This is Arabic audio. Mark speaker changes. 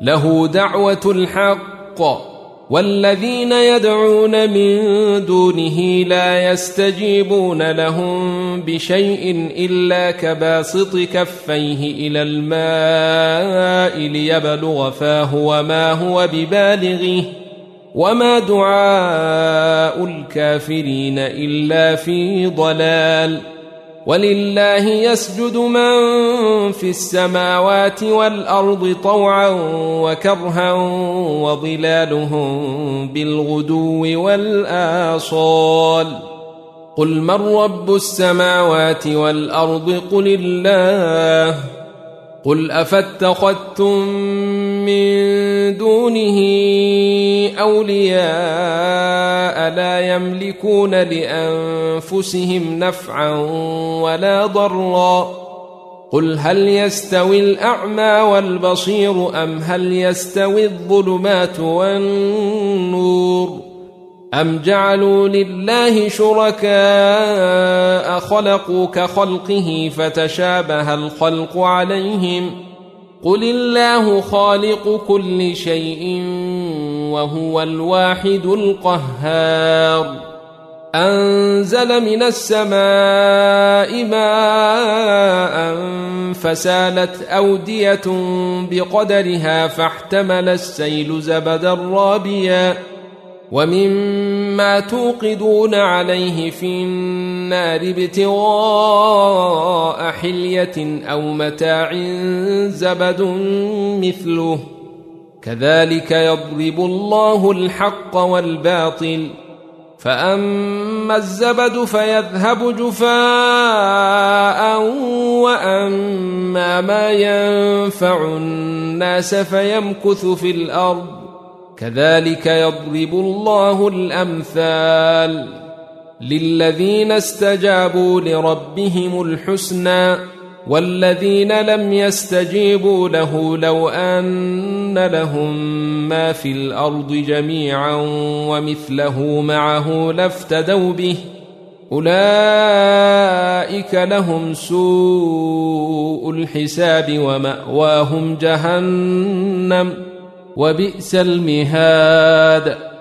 Speaker 1: له دعوة الحق والذين يدعون من دونه لا يستجيبون لهم بشيء إلا كباسط كفيه إلى الماء ليبلغ فاه وما هو ببالغه وما دعاء الكافرين إلا في ضلال. ولله يسجد من في السماوات والأرض طوعا وكرها وظلالهم بالغدو والآصال. قل من رب السماوات والأرض قل الله. قل أفاتخذتم من دونه أولياء لا يملكون لأنفسهم نفعا ولا ضرا. قل هل يستوي الأعمى والبصير أم هل يستوي الظلمات والنور أم جعلوا لله شركاء خلقوا كخلقه فتشابه الخلق عليهم قل الله خالق كل شيء وهو الواحد القهار. أنزل من السماء ماء فسالت أودية بقدرها فاحتمل السيل زبدا رابيا ومما توقدون عليه في النار ابتغاء حلية أو متاع زبد مثله كذلك يضرب الله الحق والباطل فأما الزبد فيذهب جفاء وأما ما ينفع الناس فيمكث في الأرض كذلك يضرب الله الأمثال. للذين استجابوا لربهم الحسنى والذين لم يستجيبوا له لو أن لهم ما في الأرض جميعا ومثله معه لافتدوا به أولئك لهم سوء الحساب ومأواهم جهنم وبئس المهاد.